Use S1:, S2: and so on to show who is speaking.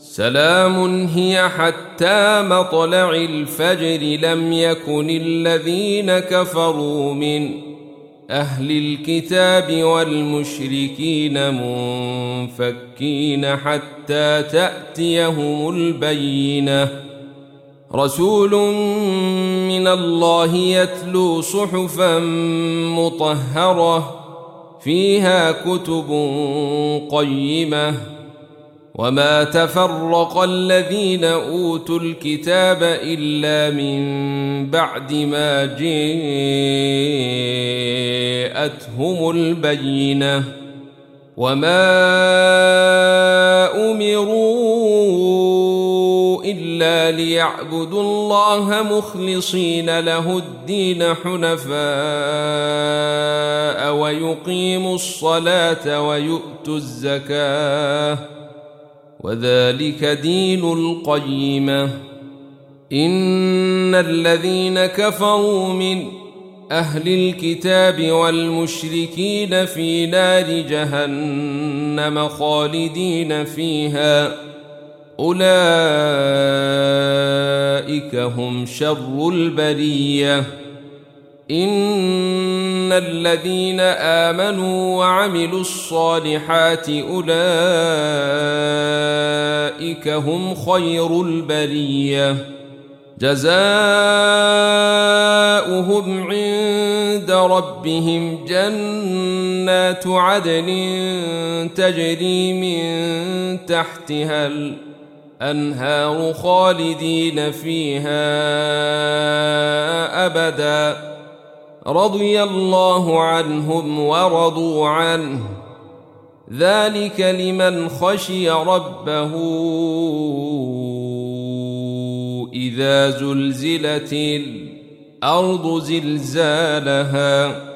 S1: سلام هي حتى مطلع الفجر. لم يكن الذين كفروا من أهل الكتاب والمشركين منفكين حتى تأتيهم البينة. رسول من الله يتلو صحفا مطهرة فيها كتب قيمة. وما تفرق الذين أوتوا الكتاب إلا من بعد ما جاءتهم البينة. وما أمروا إلا ليعبدوا الله مخلصين له الدين حنفاء ويقيموا الصلاة ويؤتوا الزكاة وذلك دين القيمة. إن الذين كفروا من أهل الكتاب والمشركين في نار جهنم خالدين فيها أولئك هم شر البرية. إن الذين آمنوا وعملوا الصالحات أولئك هم خير البرية. جزاؤهم عند ربهم جنات عدن تجري من تحتها الأنهار خالدين فيها أبدا. رضي الله عنهم ورضوا عنه ذلك لمن خشي ربه. إذا زلزلت الأرض زلزالها